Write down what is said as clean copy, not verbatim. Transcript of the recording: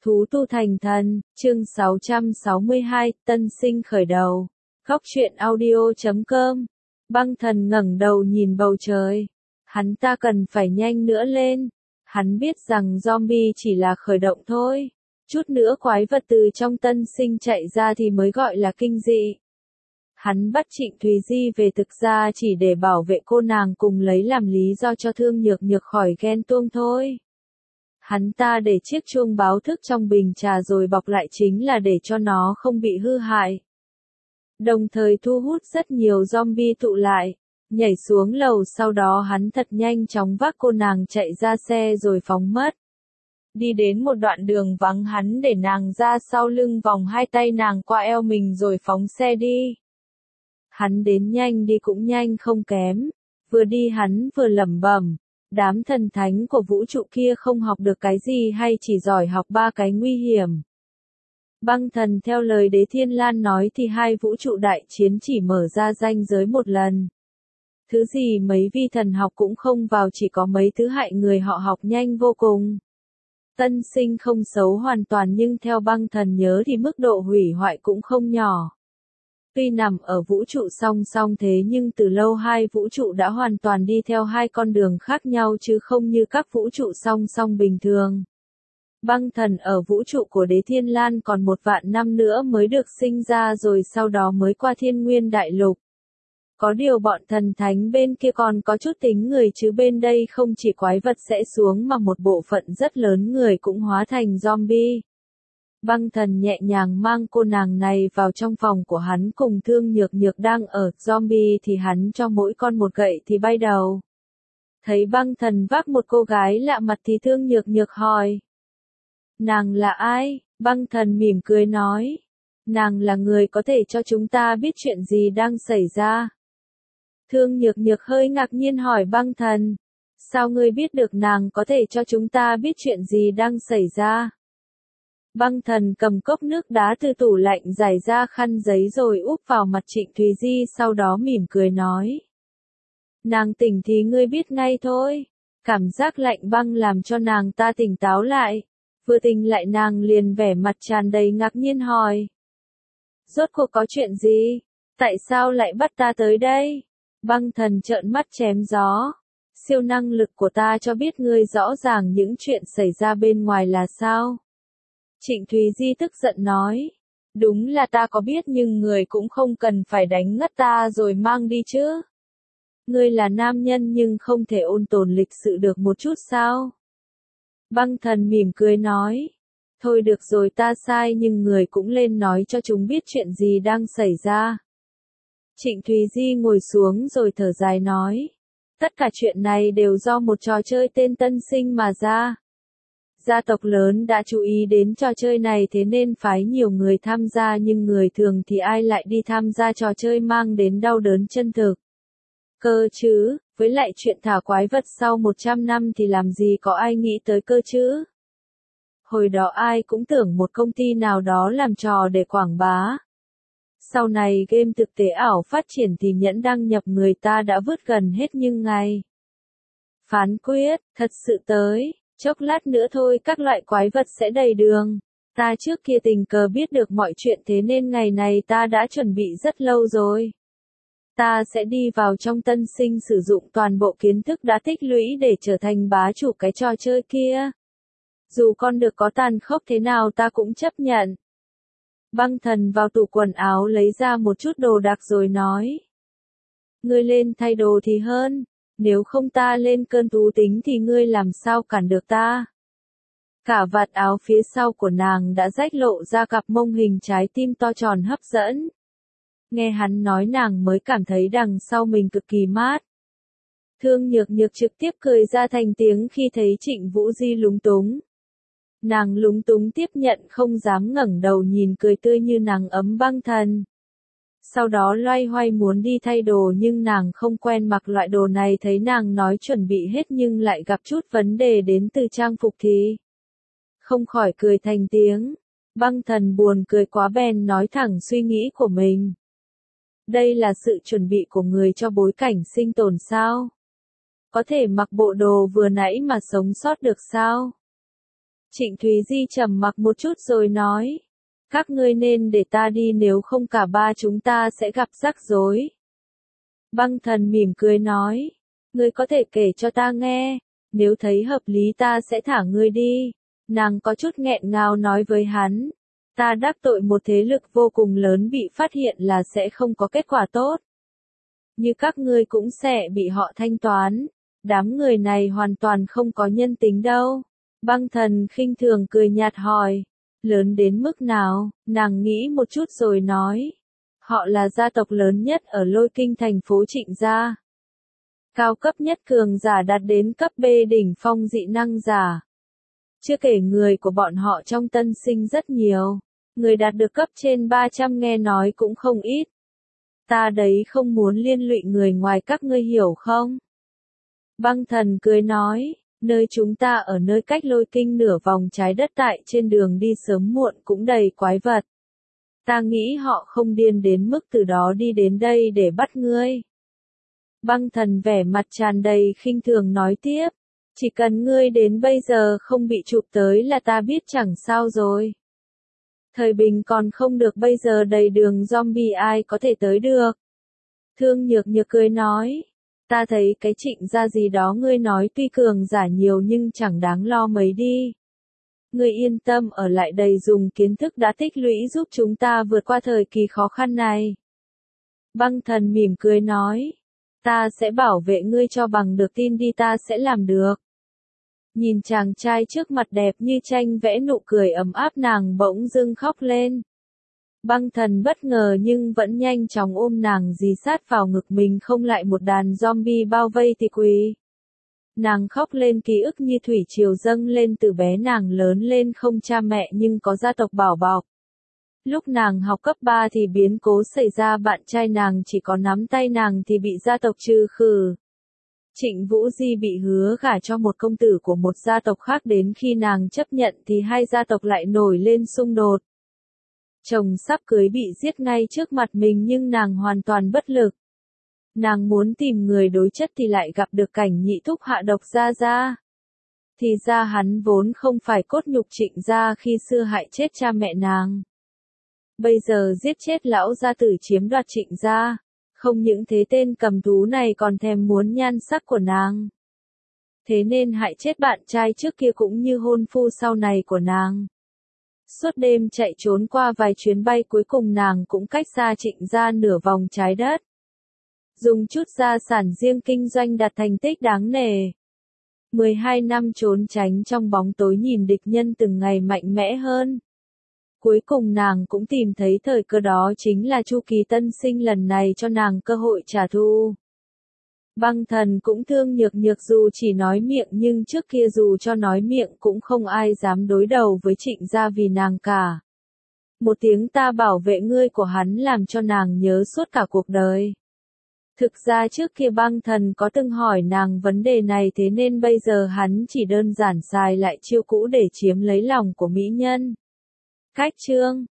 Thú tu thành thần, chương 662, tân sinh khởi đầu. Góc truyện audio.com. Băng thần ngẩng đầu nhìn bầu trời. Hắn ta cần phải nhanh nữa lên. Hắn biết rằng zombie chỉ là khởi động thôi. Chút nữa quái vật từ trong tân sinh chạy ra thì mới gọi là kinh dị. Hắn bắt Trịnh Thùy Di về thực ra chỉ để bảo vệ cô nàng cùng lấy làm lý do cho Thương Nhược Nhược khỏi ghen tuông thôi. Hắn ta để chiếc chuông báo thức trong bình trà rồi bọc lại chính là để cho nó không bị hư hại. Đồng thời thu hút rất nhiều zombie tụ lại, nhảy xuống lầu sau đó hắn thật nhanh chóng vác cô nàng chạy ra xe rồi phóng mất. Đi đến một đoạn đường vắng hắn để nàng ra sau lưng vòng hai tay nàng qua eo mình rồi phóng xe đi. Hắn đến nhanh đi cũng nhanh không kém, vừa đi hắn vừa lẩm bẩm. Đám thần thánh của vũ trụ kia không học được cái gì hay chỉ giỏi học ba cái nguy hiểm. Băng thần theo lời Đế Thiên Lan nói thì hai vũ trụ đại chiến chỉ mở ra ranh giới một lần. Thứ gì mấy vi thần học cũng không vào, chỉ có mấy thứ hại người họ học nhanh vô cùng. Tân sinh không xấu hoàn toàn nhưng theo băng thần nhớ thì mức độ hủy hoại cũng không nhỏ. Tuy nằm ở vũ trụ song song thế nhưng từ lâu hai vũ trụ đã hoàn toàn đi theo hai con đường khác nhau chứ không như các vũ trụ song song bình thường. Băng thần ở vũ trụ của Đế Thiên Lan còn 1.000 năm nữa mới được sinh ra rồi sau đó mới qua Thiên Nguyên Đại Lục. Có điều bọn thần thánh bên kia còn có chút tính người chứ bên đây không chỉ quái vật sẽ xuống mà một bộ phận rất lớn người cũng hóa thành zombie. Băng thần nhẹ nhàng mang cô nàng này vào trong phòng của hắn cùng Thương Nhược Nhược đang ở zombie thì hắn cho mỗi con một gậy thì bay đầu. Thấy băng thần vác một cô gái lạ mặt thì Thương Nhược Nhược hỏi. Nàng là ai? Băng thần mỉm cười nói. Nàng là người có thể cho chúng ta biết chuyện gì đang xảy ra. Thương Nhược Nhược hơi ngạc nhiên hỏi băng thần. Sao ngươi biết được nàng có thể cho chúng ta biết chuyện gì đang xảy ra? Băng thần cầm cốc nước đá từ tủ lạnh giải ra khăn giấy rồi úp vào mặt Trịnh Thùy Di sau đó mỉm cười nói. Nàng tỉnh thì ngươi biết ngay thôi. Cảm giác lạnh băng làm cho nàng ta tỉnh táo lại. Vừa tỉnh lại nàng liền vẻ mặt tràn đầy ngạc nhiên hỏi. Rốt cuộc có chuyện gì? Tại sao lại bắt ta tới đây? Băng thần trợn mắt chém gió. Siêu năng lực của ta cho biết ngươi rõ ràng những chuyện xảy ra bên ngoài là sao? Trịnh Thùy Di tức giận nói. Đúng là ta có biết nhưng người cũng không cần phải đánh ngất ta rồi mang đi chứ. Ngươi là nam nhân nhưng không thể ôn tồn lịch sự được một chút sao? Băng thần mỉm cười nói. Thôi được rồi ta sai nhưng người cũng lên nói cho chúng biết chuyện gì đang xảy ra. Trịnh Thùy Di ngồi xuống rồi thở dài nói. Tất cả chuyện này đều do một trò chơi tên tân sinh mà ra. Gia tộc lớn đã chú ý đến trò chơi này thế nên phái nhiều người tham gia nhưng người thường thì ai lại đi tham gia trò chơi mang đến đau đớn chân thực. Cơ chứ, với lại chuyện thả quái vật sau 100 năm thì làm gì có ai nghĩ tới cơ chứ. Hồi đó ai cũng tưởng một công ty nào đó làm trò để quảng bá. Sau này game thực tế ảo phát triển thì nhẫn đăng nhập người ta đã vứt gần hết nhưng ngày. Phán quyết, thật sự tới. Chốc lát nữa thôi các loại quái vật sẽ đầy đường. Ta trước kia tình cờ biết được mọi chuyện thế nên ngày này ta đã chuẩn bị rất lâu rồi. Ta sẽ đi vào trong tân sinh sử dụng toàn bộ kiến thức đã tích lũy để trở thành bá chủ cái trò chơi kia. Dù con được có tàn khốc thế nào ta cũng chấp nhận. Băng thần vào tủ quần áo lấy ra một chút đồ đạc rồi nói. Ngươi lên thay đồ thì hơn. Nếu không ta lên cơn thú tính thì ngươi làm sao cản được ta. Cả vạt áo phía sau của nàng đã rách lộ ra cặp mông hình trái tim to tròn hấp dẫn. Nghe hắn nói nàng mới cảm thấy đằng sau mình cực kỳ mát. Thương Nhược Nhược trực tiếp cười ra thành tiếng khi thấy Trịnh Vũ Di lúng túng. Nàng lúng túng tiếp nhận không dám ngẩng đầu nhìn cười tươi như nắng ấm băng thần. Sau đó loay hoay muốn đi thay đồ nhưng nàng không quen mặc loại đồ này thấy nàng nói chuẩn bị hết nhưng lại gặp chút vấn đề đến từ trang phục thì. Không khỏi cười thành tiếng. Băng thần buồn cười quá bèn nói thẳng suy nghĩ của mình. Đây là sự chuẩn bị của người cho bối cảnh sinh tồn sao? Có thể mặc bộ đồ vừa nãy mà sống sót được sao? Trịnh Thúy Di trầm mặc một chút rồi nói. Các ngươi nên để ta đi, nếu không cả ba chúng ta sẽ gặp rắc rối. Băng Thần mỉm cười nói. Ngươi có thể kể cho ta nghe, nếu thấy hợp lý ta sẽ thả ngươi đi. Nàng có chút nghẹn ngào nói với hắn. Ta đắc tội một thế lực vô cùng lớn, bị phát hiện là sẽ không có kết quả tốt. Như các ngươi cũng sẽ bị họ thanh toán. Đám người này hoàn toàn không có nhân tính đâu. Băng Thần khinh thường cười nhạt hỏi. Lớn đến mức nào? Nàng nghĩ một chút rồi nói. Họ là gia tộc lớn nhất ở Lôi Kinh thành phố Trịnh gia. Cao cấp nhất cường giả đạt đến cấp B đỉnh phong dị năng giả. Chưa kể người của bọn họ trong tân sinh rất nhiều. Người đạt được cấp trên 300 nghe nói cũng không ít. Ta đấy không muốn liên lụy người ngoài, các ngươi hiểu không? Băng Thần cười nói. Nơi chúng ta ở nơi cách Lôi Kinh nửa vòng trái đất, tại trên đường đi sớm muộn cũng đầy quái vật. Ta nghĩ họ không điên đến mức từ đó đi đến đây để bắt ngươi. Băng Thần vẻ mặt tràn đầy khinh thường nói tiếp. Chỉ cần ngươi đến bây giờ không bị chụp tới là ta biết chẳng sao rồi. Thời bình còn không được, bây giờ đầy đường zombie ai có thể tới được. Thương Nhược Nhược cười nói. Ta thấy cái Trịnh gia gì đó ngươi nói tuy cường giả nhiều nhưng chẳng đáng lo mấy đi. Ngươi yên tâm ở lại đây, dùng kiến thức đã tích lũy giúp chúng ta vượt qua thời kỳ khó khăn này. Băng Thần mỉm cười nói. Ta sẽ bảo vệ ngươi cho bằng được, tin đi, ta sẽ làm được. Nhìn chàng trai trước mặt đẹp như tranh vẽ, nụ cười ấm áp, nàng bỗng dưng khóc lên. Băng Thần bất ngờ nhưng vẫn nhanh chóng ôm nàng dì sát vào ngực mình, không lại một đàn zombie bao vây thì quỳ. Nàng khóc lên, ký ức như thủy triều dâng lên, từ bé nàng lớn lên không cha mẹ nhưng có gia tộc bảo bọc. Lúc nàng học cấp 3 thì biến cố xảy ra, bạn trai nàng chỉ có nắm tay nàng thì bị gia tộc trừ khử. Trịnh Vũ Di bị hứa gả cho một công tử của một gia tộc khác, đến khi nàng chấp nhận thì hai gia tộc lại nổi lên xung đột. Chồng sắp cưới bị giết ngay trước mặt mình nhưng nàng hoàn toàn bất lực. Nàng muốn tìm người đối chất thì lại gặp được cảnh Nhị Thúc hạ độc Gia Gia. Thì ra hắn vốn không phải cốt nhục Trịnh gia khi xưa hại chết cha mẹ nàng. Bây giờ giết chết lão gia tử, chiếm đoạt Trịnh gia. Không những thế, tên cầm thú này còn thèm muốn nhan sắc của nàng. Thế nên hại chết bạn trai trước kia cũng như hôn phu sau này của nàng. Suốt đêm chạy trốn qua vài chuyến bay, cuối cùng nàng cũng cách xa Trịnh gia nửa vòng trái đất. Dùng chút gia sản riêng kinh doanh đạt thành tích đáng nể. 12 năm trốn tránh trong bóng tối, nhìn địch nhân từng ngày mạnh mẽ hơn. Cuối cùng nàng cũng tìm thấy thời cơ, đó chính là chu kỳ tân sinh lần này cho nàng cơ hội trả thù. Băng Thần cũng thương Nhược Nhược, dù chỉ nói miệng nhưng trước kia dù cho nói miệng cũng không ai dám đối đầu với Trịnh gia vì nàng cả. Một tiếng ta bảo vệ ngươi của hắn làm cho nàng nhớ suốt cả cuộc đời. Thực ra trước kia Băng Thần có từng hỏi nàng vấn đề này, thế nên bây giờ hắn chỉ đơn giản xài lại chiêu cũ để chiếm lấy lòng của mỹ nhân. Cách chương